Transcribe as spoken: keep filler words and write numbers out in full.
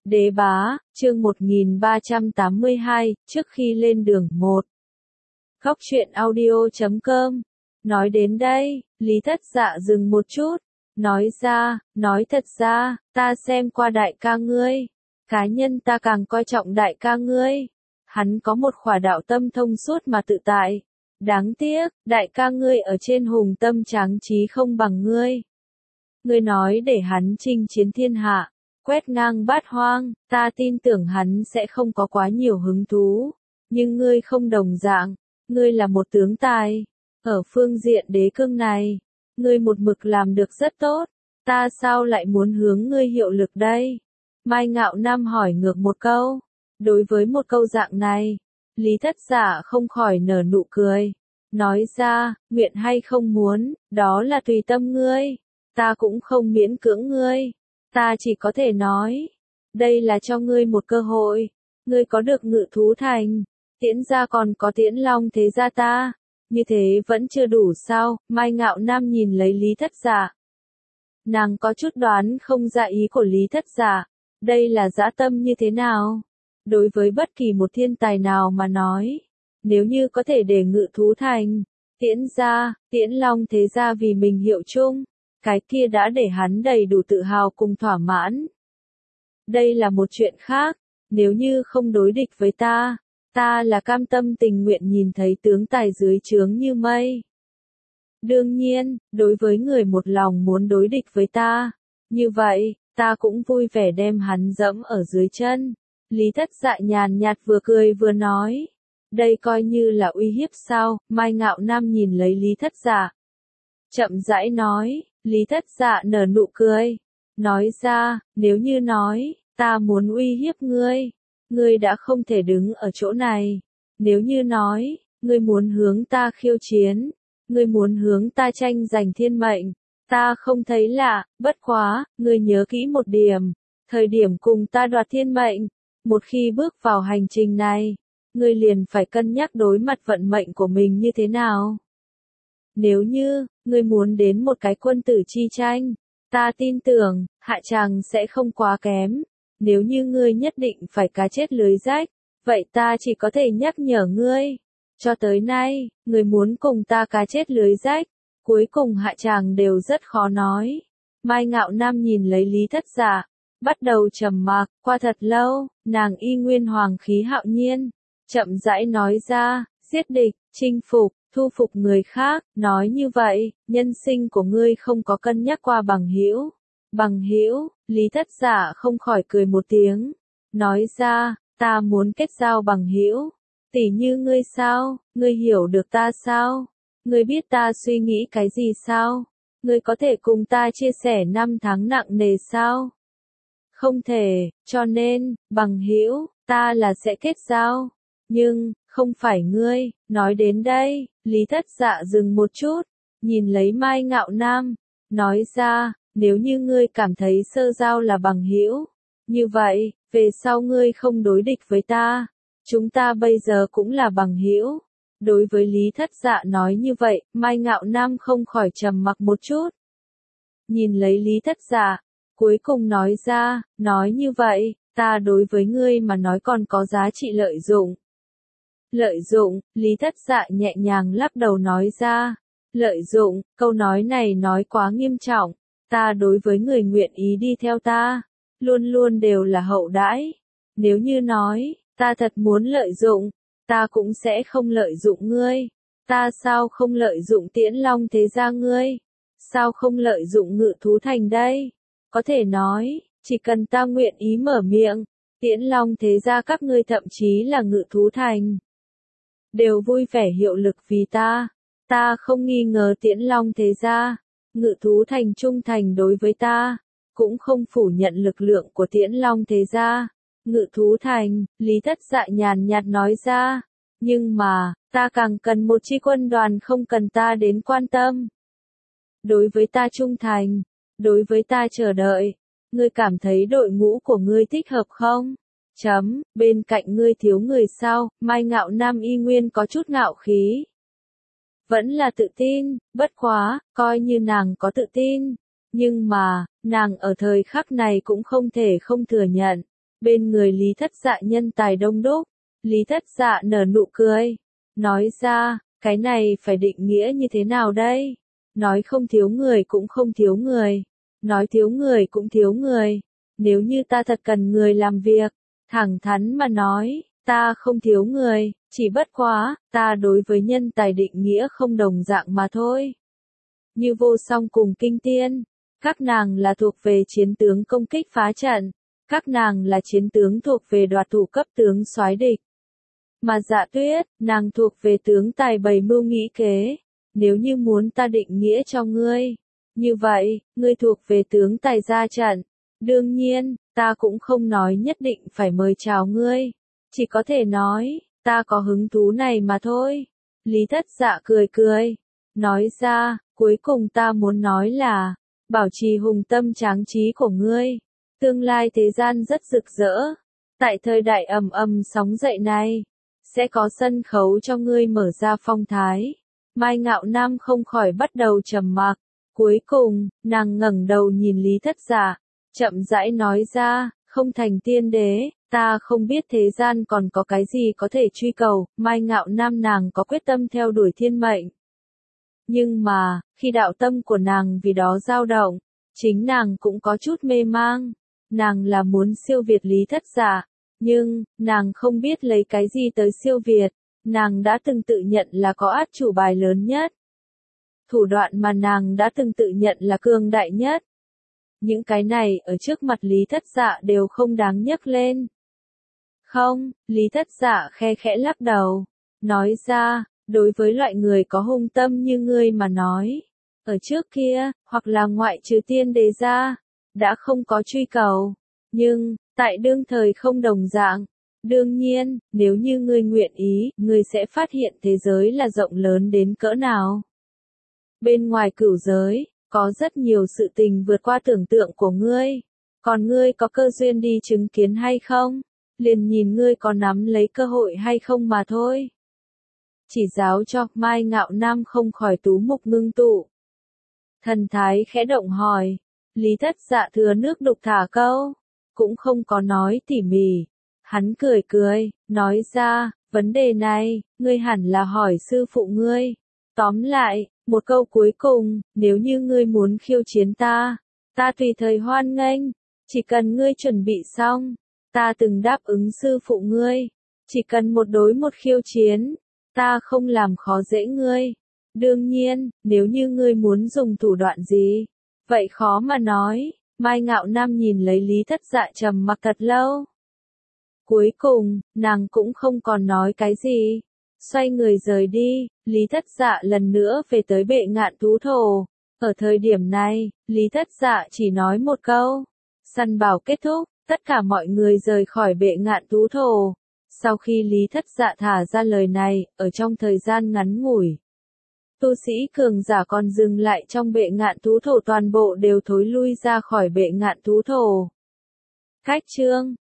Đế bá, chương một nghìn ba trăm tám mươi hai, trước khi lên đường một. Góc truyện audio chấm com. Nói đến đây, Lý Thất Dạ dừng một chút, nói ra, nói thật ra, ta xem qua đại ca ngươi. Cá nhân ta càng coi trọng đại ca ngươi. Hắn có một khỏa đạo tâm thông suốt mà tự tại. Đáng tiếc, đại ca ngươi ở trên hùng tâm tráng trí không bằng ngươi. Ngươi nói để hắn chinh chiến thiên hạ, quét ngang bát hoang, ta tin tưởng hắn sẽ không có quá nhiều hứng thú. Nhưng ngươi không đồng dạng, ngươi là một tướng tài. Ở phương diện đế cương này, ngươi một mực làm được rất tốt, ta sao lại muốn hướng ngươi hiệu lực đây? Mai Ngạo Nam hỏi ngược một câu. Đối với một câu dạng này, Lý Thất Dạ không khỏi nở nụ cười. Nói ra, nguyện hay không muốn, đó là tùy tâm ngươi. Ta cũng không miễn cưỡng ngươi. Ta chỉ có thể nói, đây là cho ngươi một cơ hội. Ngươi có được Ngự Thú Thành, Tiễn gia còn có Tiễn Long thế gia ta. Như thế vẫn chưa đủ sao? Mai Ngạo Nam nhìn lấy Lý Thất Dạ. Nàng có chút đoán không ra ý của Lý Thất Dạ. Đây là dã tâm như thế nào? Đối với bất kỳ một thiên tài nào mà nói, nếu như có thể để Ngự Thú Thành, Tiễn gia, Tiễn Long thế gia vì mình hiệu chung, cái kia đã để hắn đầy đủ tự hào cùng thỏa mãn. Đây là một chuyện khác, nếu như không đối địch với ta, ta là cam tâm tình nguyện nhìn thấy tướng tài dưới trướng như mây. Đương nhiên, đối với người một lòng muốn đối địch với ta, như vậy, ta cũng vui vẻ đem hắn dẫm ở dưới chân. Lý Thất Dạ nhàn nhạt vừa cười vừa nói. Đây coi như là uy hiếp sao? Mai Ngạo Nam nhìn lấy Lý Thất Dạ. Chậm rãi nói, Lý Thất Dạ nở nụ cười. Nói ra, nếu như nói, ta muốn uy hiếp ngươi, ngươi đã không thể đứng ở chỗ này. Nếu như nói, ngươi muốn hướng ta khiêu chiến, ngươi muốn hướng ta tranh giành thiên mệnh, ta không thấy lạ, bất quá, ngươi nhớ kỹ một điểm, thời điểm cùng ta đoạt thiên mệnh, một khi bước vào hành trình này, ngươi liền phải cân nhắc đối mặt vận mệnh của mình như thế nào. Nếu như, ngươi muốn đến một cái quân tử chi tranh, ta tin tưởng, hạ tràng sẽ không quá kém. Nếu như ngươi nhất định phải cá chết lưới rách, vậy ta chỉ có thể nhắc nhở ngươi. Cho tới nay, ngươi muốn cùng ta cá chết lưới rách, cuối cùng hạ tràng đều rất khó nói. Mai Ngạo Nam nhìn lấy Lý Thất Dạ, bắt đầu trầm mặc, qua thật lâu, nàng y nguyên hoàng khí hạo nhiên, chậm rãi nói ra, giết địch, chinh phục, thu phục người khác, nói như vậy, nhân sinh của ngươi không có cân nhắc qua bằng hữu. Bằng hữu, Lý Thất Dạ không khỏi cười một tiếng, nói ra, ta muốn kết giao bằng hữu. Tỷ như ngươi sao, ngươi hiểu được ta sao? Ngươi biết ta suy nghĩ cái gì sao? Ngươi có thể cùng ta chia sẻ năm tháng nặng nề sao? Không thể, cho nên, bằng hữu, ta là sẽ kết giao. Nhưng, không phải ngươi. Nói đến đây, Lý Thất Dạ dừng một chút, nhìn lấy Mai Ngạo Nam, nói ra, nếu như ngươi cảm thấy sơ giao là bằng hữu, như vậy, về sau ngươi không đối địch với ta, chúng ta bây giờ cũng là bằng hữu. Đối với Lý Thất Dạ nói như vậy, Mai Ngạo Nam không khỏi trầm mặc một chút. Nhìn lấy Lý Thất Dạ, cuối cùng nói ra, nói như vậy, ta đối với ngươi mà nói còn có giá trị lợi dụng. Lợi dụng, Lý Thất Dạ nhẹ nhàng lắc đầu nói ra. Lợi dụng, câu nói này nói quá nghiêm trọng. Ta đối với người nguyện ý đi theo ta, luôn luôn đều là hậu đãi. Nếu như nói, ta thật muốn lợi dụng, ta cũng sẽ không lợi dụng ngươi. Ta sao không lợi dụng Tiễn Long thế gia ngươi? Sao không lợi dụng Ngự Thú Thành đây? Có thể nói, chỉ cần ta nguyện ý mở miệng, Tiễn Long thế gia các ngươi thậm chí là Ngự Thú Thành đều vui vẻ hiệu lực vì ta. Ta không nghi ngờ Tiễn Long thế gia, Ngự Thú Thành trung thành đối với ta, cũng không phủ nhận lực lượng của Tiễn Long thế gia. Ngự Thú Thành, Lý Thất Dạ nhàn nhạt nói ra, nhưng mà, ta càng cần một chi quân đoàn không cần ta đến quan tâm. Đối với ta trung thành, đối với ta chờ đợi, ngươi cảm thấy đội ngũ của ngươi thích hợp không? Chấm, bên cạnh ngươi thiếu người sao? Mai Ngạo Nam y nguyên có chút ngạo khí. Vẫn là tự tin, bất quá, coi như nàng có tự tin. Nhưng mà, nàng ở thời khắc này cũng không thể không thừa nhận. Bên người Lý Thất Dạ nhân tài đông đúc, Lý Thất Dạ nở nụ cười, nói ra, cái này phải định nghĩa như thế nào đây? Nói không thiếu người cũng không thiếu người, nói thiếu người cũng thiếu người. Nếu như ta thật cần người làm việc, thẳng thắn mà nói, ta không thiếu người, chỉ bất quá, ta đối với nhân tài định nghĩa không đồng dạng mà thôi. Như Vô Song cùng Kinh Tiên, các nàng là thuộc về chiến tướng công kích phá trận, các nàng là chiến tướng thuộc về đoạt thủ cấp tướng soái địch. Mà Dạ Tuyết, nàng thuộc về tướng tài bày mưu nghĩ kế. Nếu như muốn ta định nghĩa cho ngươi, như vậy, ngươi thuộc về tướng tài ra trận. Đương nhiên, ta cũng không nói nhất định phải mời chào ngươi, chỉ có thể nói, ta có hứng thú này mà thôi. Lý Thất Dạ cười cười, nói ra, cuối cùng ta muốn nói là, bảo trì hùng tâm tráng trí của ngươi, tương lai thế gian rất rực rỡ. Tại thời đại ầm ầm sóng dậy này, sẽ có sân khấu cho ngươi mở ra phong thái. Mai Ngạo Nam không khỏi bắt đầu trầm mặc, cuối cùng, nàng ngẩng đầu nhìn Lý Thất Dạ, chậm rãi nói ra, không thành tiên đế, ta không biết thế gian còn có cái gì có thể truy cầu. Mai Ngạo Nam nàng có quyết tâm theo đuổi thiên mệnh. Nhưng mà, khi đạo tâm của nàng vì đó dao động, chính nàng cũng có chút mê mang. Nàng là muốn siêu việt Lý Thất Dạ, nhưng, nàng không biết lấy cái gì tới siêu việt. Nàng đã từng tự nhận là có át chủ bài lớn nhất. Thủ đoạn mà nàng đã từng tự nhận là cường đại nhất. Những cái này ở trước mặt Lý Thất Dạ đều không đáng nhắc lên. Không, Lý Thất Dạ khe khẽ lắc đầu, nói ra, đối với loại người có hung tâm như ngươi mà nói, ở trước kia, hoặc là ngoại trừ tiên đế ra, đã không có truy cầu, nhưng, tại đương thời không đồng dạng. Đương nhiên, nếu như ngươi nguyện ý, ngươi sẽ phát hiện thế giới là rộng lớn đến cỡ nào. Bên ngoài cửu giới, có rất nhiều sự tình vượt qua tưởng tượng của ngươi. Còn ngươi có cơ duyên đi chứng kiến hay không? Liền nhìn ngươi có nắm lấy cơ hội hay không mà thôi. Chỉ giáo cho, Mai Ngạo Nam không khỏi tú mục ngưng tụ. Thần thái khẽ động hỏi, Lý Thất Dạ thừa nước đục thả câu, cũng không có nói tỉ mỉ. Hắn cười cười, nói ra, vấn đề này, ngươi hẳn là hỏi sư phụ ngươi. Tóm lại, một câu cuối cùng, nếu như ngươi muốn khiêu chiến ta, ta tùy thời hoan nghênh, chỉ cần ngươi chuẩn bị xong, ta từng đáp ứng sư phụ ngươi, chỉ cần một đối một khiêu chiến, ta không làm khó dễ ngươi. Đương nhiên, nếu như ngươi muốn dùng thủ đoạn gì, vậy khó mà nói. Mai Ngạo Nam nhìn lấy Lý Thất Dạ trầm mặc thật lâu. Cuối cùng, nàng cũng không còn nói cái gì. Xoay người rời đi, Lý Thất Dạ lần nữa về tới bệ ngạn thú thổ. Ở thời điểm này, Lý Thất Dạ chỉ nói một câu. Săn bảo kết thúc, tất cả mọi người rời khỏi bệ ngạn thú thổ. Sau khi Lý Thất Dạ thả ra lời này, ở trong thời gian ngắn ngủi, tu sĩ cường giả còn dừng lại trong bệ ngạn thú thổ toàn bộ đều thối lui ra khỏi bệ ngạn thú thổ. Cách chương